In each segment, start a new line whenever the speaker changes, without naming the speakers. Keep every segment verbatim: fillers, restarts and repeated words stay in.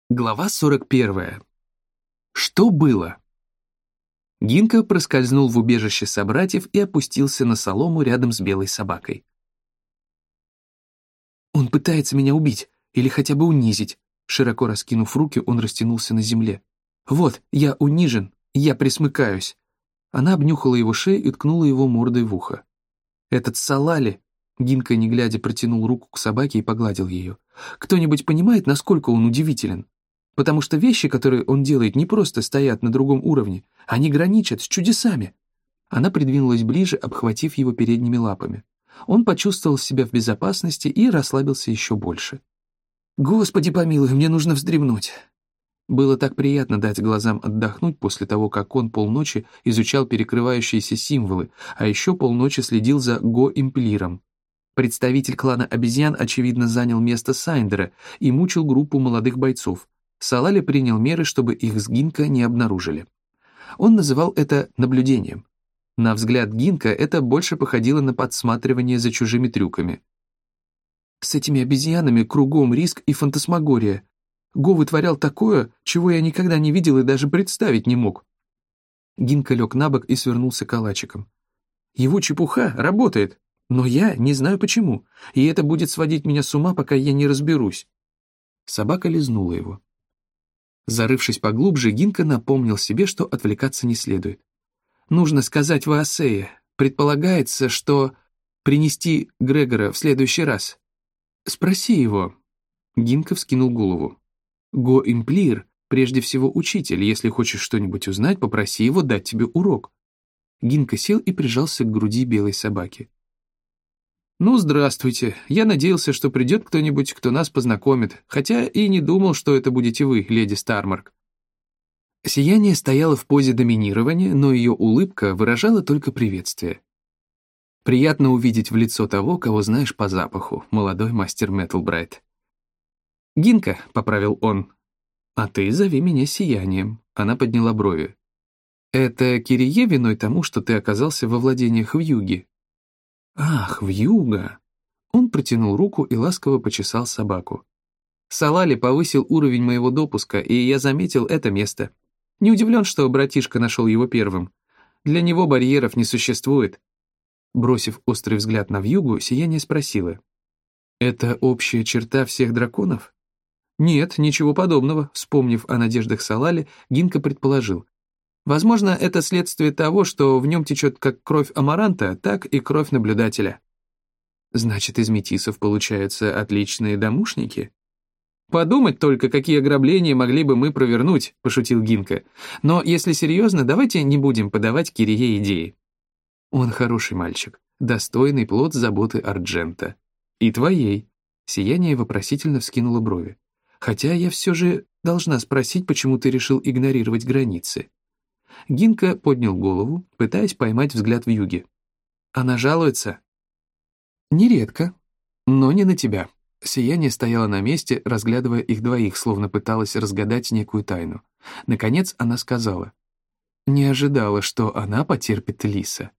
Глава сорок первая. Что было? Гинка проскользнул в убежище собратьев и опустился на солому рядом с белой собакой. «Он пытается меня убить или хотя бы унизить». Широко раскинув руки, он растянулся на земле. «Вот, я унижен, я присмыкаюсь». Она обнюхала его шею и ткнула его мордой в ухо. «Этот Салали...» Гинка, не глядя, протянул руку к собаке и погладил ее. «Кто-нибудь понимает, насколько он удивителен? Потому что вещи, которые он делает, не просто стоят на другом уровне, они граничат с чудесами». Она придвинулась ближе, обхватив его передними лапами. Он почувствовал себя в безопасности и расслабился еще больше. «Господи помилуй, мне нужно вздремнуть». Было так приятно дать глазам отдохнуть после того, как он полночи изучал перекрывающиеся символы, а еще полночи следил за Го-Имплиром. Представитель клана обезьян, очевидно, занял место Сайндера и мучил группу молодых бойцов. Салали принял меры, чтобы их с Гинка не обнаружили. Он называл это наблюдением. На взгляд Гинка это больше походило на подсматривание за чужими трюками. «С этими обезьянами кругом риск и фантасмагория. Го вытворял такое, чего я никогда не видел и даже представить не мог». Гинка лег на бок и свернулся калачиком. «Его чепуха работает, но я не знаю почему, и это будет сводить меня с ума, пока я не разберусь». Собака лизнула его. Зарывшись поглубже, Гинка напомнил себе, что отвлекаться не следует. «Нужно сказать Ваасее. Предполагается, что принести Грегора в следующий раз. Спроси его». Гинка вскинул голову. «Го-Имплир прежде всего учитель. Если хочешь что-нибудь узнать, попроси его дать тебе урок». Гинка сел и прижался к груди белой собаки. «Ну, здравствуйте. Я надеялся, что придет кто-нибудь, кто нас познакомит, хотя и не думал, что это будете вы, леди Стармарк». Сияние стояло в позе доминирования, но ее улыбка выражала только приветствие. «Приятно увидеть в лицо того, кого знаешь по запаху, молодой мастер Меттлбрайт». «Гинка», — поправил он. «А ты зови меня Сиянием», — она подняла брови. «Это Кирие виной тому, что ты оказался во владениях вьюги?» «Ах, вьюга!» Он протянул руку и ласково почесал собаку. «Салали повысил уровень моего допуска, и я заметил это место. Не удивлен, что братишка нашел его первым. Для него барьеров не существует». Бросив острый взгляд на вьюгу, Сияние спросила. «Это общая черта всех драконов?» «Нет, ничего подобного», — вспомнив о надеждах Салали, Гинка предположил. «Возможно, это следствие того, что в нем течет как кровь амаранта, так и кровь наблюдателя». «Значит, из метисов получаются отличные домушники?» «Подумать только, какие ограбления могли бы мы провернуть», — пошутил Гинка. «Но если серьезно, давайте не будем подавать Кирие идеи». «Он хороший мальчик, достойный плод заботы Арджента. И твоей». Сияние вопросительно вскинуло брови. «Хотя я все же должна спросить, почему ты решил игнорировать границы». Гинка поднял голову, пытаясь поймать взгляд вьюги. «Она жалуется?» «Нередко, но не на тебя». Сияние стояло на месте, разглядывая их двоих, словно пыталась разгадать некую тайну. Наконец она сказала. «Не ожидала, что она потерпит лиса».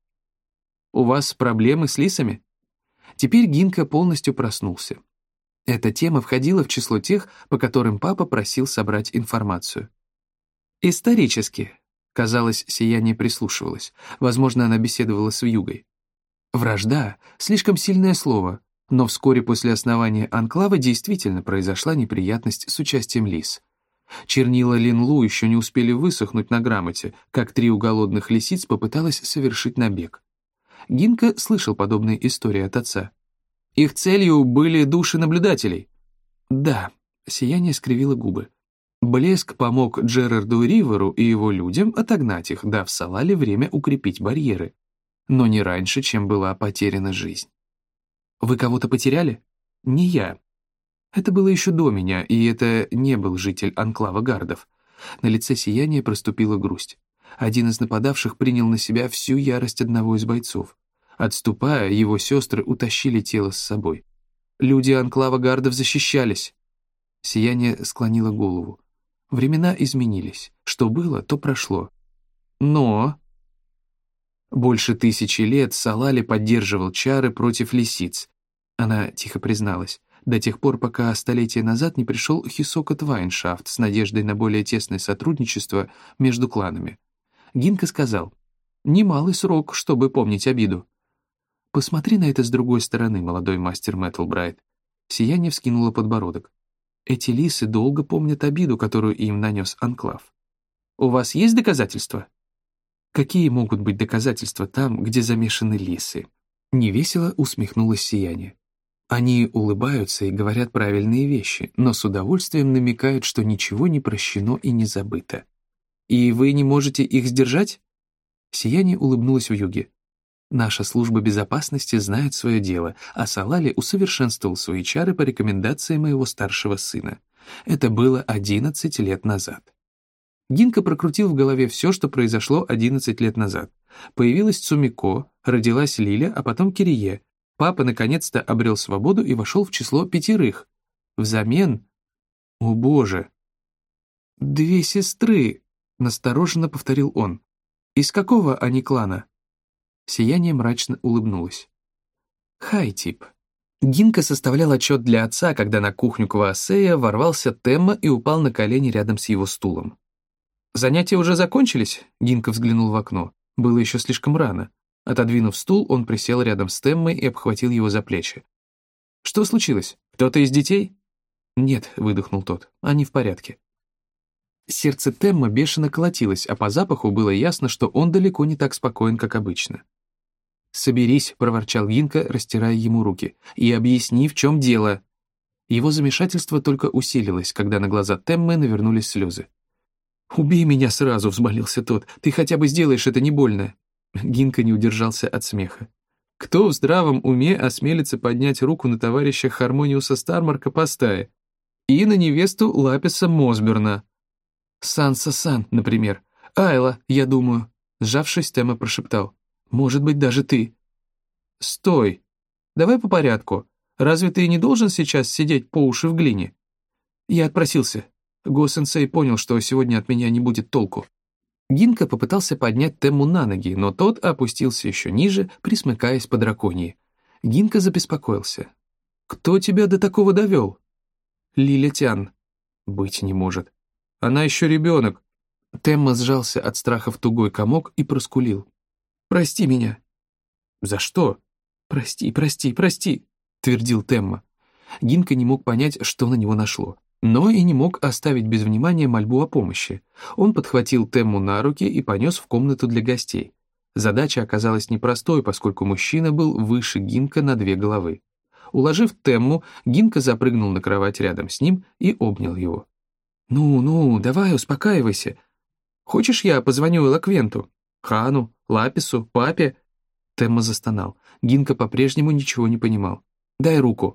«У вас проблемы с лисами?» Теперь Гинка полностью проснулся. Эта тема входила в число тех, по которым папа просил собрать информацию. «Исторически», — казалось, Сияние прислушивалось. Возможно, она беседовала с вьюгой. «Вражда — слишком сильное слово, но вскоре после основания анклава действительно произошла неприятность с участием лис. Чернила Линлу еще не успели высохнуть на грамоте, как три голодных лисиц попыталась совершить набег. Гинка слышал подобные истории от отца. Их целью были души наблюдателей. Да, Сияние скривило губы. Блеск помог Джерарду Риверу и его людям отогнать их, дав Салали время укрепить барьеры. Но не раньше, чем была потеряна жизнь. Вы кого-то потеряли? Не я. Это было еще до меня, и это не был житель анклава гардов. На лице Сияния проступила грусть. Один из нападавших принял на себя всю ярость одного из бойцов. Отступая, его сестры утащили тело с собой. Люди анклава гардов защищались. Сияние склонило голову. Времена изменились. Что было, то прошло. Но... Больше тысячи лет Салали поддерживал чары против лисиц. Она тихо призналась. до тех пор, пока столетия назад не пришел Хисока Твайншафт с надеждой на более тесное сотрудничество между кланами. Гинка сказал: «Немалый срок, чтобы помнить обиду». «Посмотри на это с другой стороны, молодой мастер Мэтлбрайт». Сияние вскинуло подбородок. «Эти лисы долго помнят обиду, которую им нанес Анклав. У вас есть доказательства?» «Какие могут быть доказательства там, где замешаны лисы?» Невесело усмехнулось Сияние. «Они улыбаются и говорят правильные вещи, но с удовольствием намекают, что ничего не прощено и не забыто. И вы не можете их сдержать?» Сияние улыбнулось вьюге. «Наша служба безопасности знает свое дело, а Салали усовершенствовал свои чары по рекомендации моего старшего сына. Это было одиннадцать лет назад». Гинка прокрутил в голове все, что произошло одиннадцать лет назад. Появилась Цумико, родилась Лиля, а потом Кирие. Папа наконец-то обрел свободу и вошел в число пятерых. Взамен... О боже! «Две сестры», — настороженно повторил он. «Из какого они клана?» Сияние мрачно улыбнулось. «Хай-тип». Гинка составлял отчет для отца, когда на кухню Кваосея ворвался Темма и упал на колени рядом с его стулом. «Занятия уже закончились?» — Гинка взглянул в окно. Было еще слишком рано. Отодвинув стул, он присел рядом с Теммой и обхватил его за плечи. «Что случилось? Кто-то из детей?» «Нет», — выдохнул тот, — «они в порядке». Сердце Темма бешено колотилось, а по запаху было ясно, что он далеко не так спокоен, как обычно. «Соберись», — проворчал Гинка, растирая ему руки, — «и объясни, в чем дело». Его замешательство только усилилось, когда на глаза Теммы навернулись слезы. «Убей меня сразу», — взмолился тот, — «ты хотя бы сделаешь это не больно». Гинка не удержался от смеха. Кто в здравом уме осмелится поднять руку на товарища Хармониуса Стармарка по стае? И на невесту Лаписа Мосберна. Санса-сан, например. Айла, я думаю. Сжавшись, Темма прошептал. Может быть, даже ты. Стой. Давай по порядку. Разве ты не должен сейчас сидеть по уши в глине? Я отпросился. Го-сенсей понял, что сегодня от меня не будет толку. Гинка попытался поднять Темму на ноги, но тот опустился еще ниже, присмыкаясь по драконьи. Гинка забеспокоился. «Кто тебя до такого довел?» «Лиля Тян». «Быть не может. Она еще ребенок». Темма сжался от страха в тугой комок и проскулил. «Прости меня». «За что?» «Прости, прости, прости», — твердил Темма. Гинка не мог понять, что на него нашло. Но и не мог оставить без внимания мольбу о помощи. Он подхватил Темму на руки и понес в комнату для гостей. Задача оказалась непростой, поскольку мужчина был выше Гинка на две головы. Уложив Темму, Гинка запрыгнул на кровать рядом с ним и обнял его. «Ну, ну, давай, успокаивайся. Хочешь, я позвоню Элоквенту? Хану, Лапису, папе?» Темма застонал. Гинка по-прежнему ничего не понимал. «Дай руку».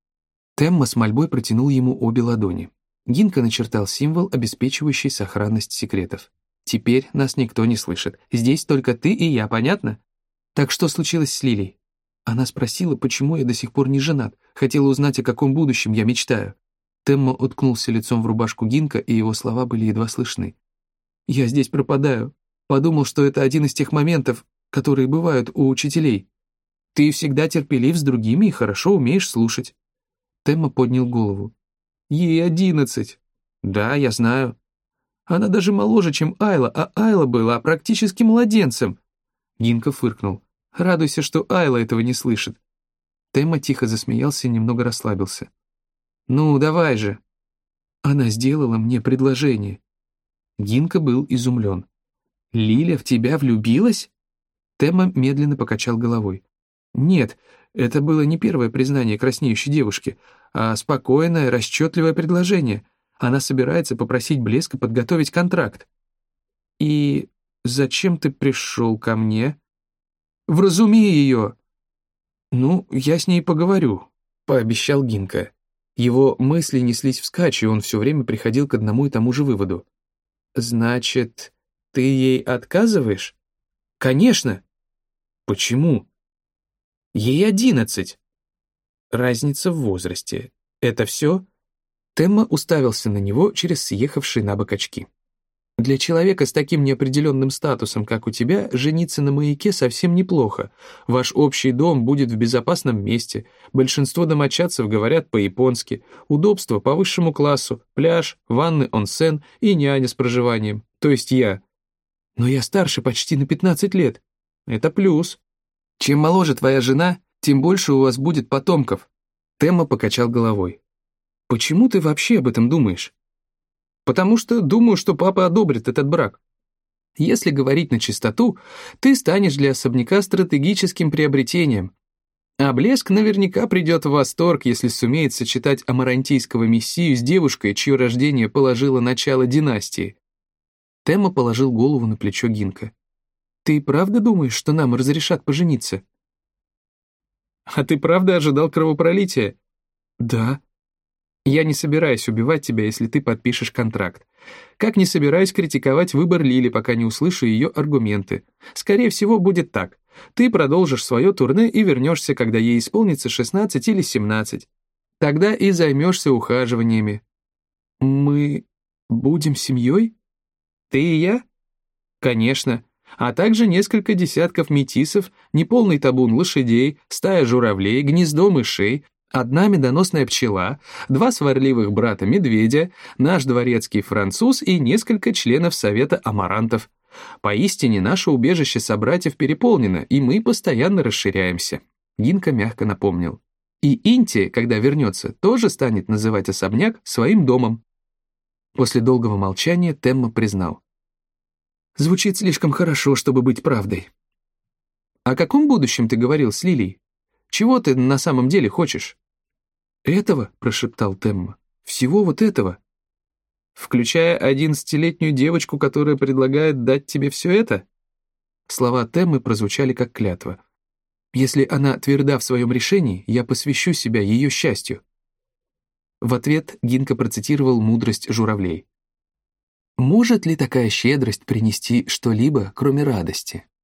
Темма с мольбой протянул ему обе ладони. Гинка начертал символ, обеспечивающий сохранность секретов. «Теперь нас никто не слышит. Здесь только ты и я, понятно? Так что случилось с Лилей?» Она спросила, почему я до сих пор не женат. Хотела узнать, о каком будущем я мечтаю. Темма уткнулся лицом в рубашку Гинка, и его слова были едва слышны. «Я здесь пропадаю. Подумал, что это один из тех моментов, которые бывают у учителей. Ты всегда терпелив с другими и хорошо умеешь слушать». Темма поднял голову. «Ей одиннадцать». «Да, я знаю». «Она даже моложе, чем Айла, а Айла была практически младенцем». Гинка фыркнул. «Радуйся, что Айла этого не слышит». Темма тихо засмеялся и немного расслабился. «Ну, давай же». «Она сделала мне предложение». Гинка был изумлен. «Лиля в тебя влюбилась?» Темма медленно покачал головой. «Нет, это было не первое признание краснеющей девушки, а спокойное, расчетливое предложение. Она собирается попросить Блеска подготовить контракт». «И зачем ты пришел ко мне?» «Вразуми ее!» «Ну, я с ней поговорю», — пообещал Гинка. Его мысли неслись вскачь, и он все время приходил к одному и тому же выводу. «Значит, ты ей отказываешь?» «Конечно!» «Почему?» «Ей одиннадцать». Разница в возрасте. Это все? Темма уставился на него через съехавшие на бок очки. Для человека с таким неопределенным статусом, как у тебя, жениться на маяке совсем неплохо. Ваш общий дом будет в безопасном месте. Большинство домочадцев говорят по-японски. Удобство по высшему классу. Пляж, ванны, онсен и няня с проживанием. То есть я. Но я старше почти на пятнадцать лет. Это плюс. Чем моложе твоя жена, тем больше у вас будет потомков. Темма покачал головой. Почему ты вообще об этом думаешь? Потому что думаю, что папа одобрит этот брак. Если говорить на чистоту, ты станешь для особняка стратегическим приобретением. А Блеск наверняка придет в восторг, если сумеет сочетать амарантийского мессию с девушкой, чье рождение положило начало династии. Темма положил голову на плечо Гинка. «Ты правда думаешь, что нам разрешат пожениться?» «А ты правда ожидал кровопролития?» «Да». «Я не собираюсь убивать тебя, если ты подпишешь контракт. Как не собираюсь критиковать выбор Лили, пока не услышу ее аргументы. Скорее всего, будет так. Ты продолжишь свое турне и вернешься, когда ей исполнится шестнадцать или семнадцать. Тогда и займешься ухаживаниями». «Мы будем семьей?» «Ты и я?» «Конечно. А также несколько десятков метисов, неполный табун лошадей, стая журавлей, гнездо мышей, одна медоносная пчела, два сварливых брата-медведя, наш дворецкий француз и несколько членов Совета амарантов. Поистине, наше убежище собратьев переполнено, и мы постоянно расширяемся», — Гинка мягко напомнил. «И Инти, когда вернется, тоже станет называть особняк своим домом». После долгого молчания Темма признал. «Звучит слишком хорошо, чтобы быть правдой». «О каком будущем ты говорил с Лилией? Чего ты на самом деле хочешь?» «Этого», — прошептал Темма, — «всего вот этого». «Включая одиннадцатилетнюю девочку, которая предлагает дать тебе все это?» Слова Теммы прозвучали как клятва. «Если она тверда в своем решении, я посвящу себя ее счастью». В ответ Гинка процитировал мудрость журавлей. «Может ли такая щедрость принести что-либо, кроме радости?»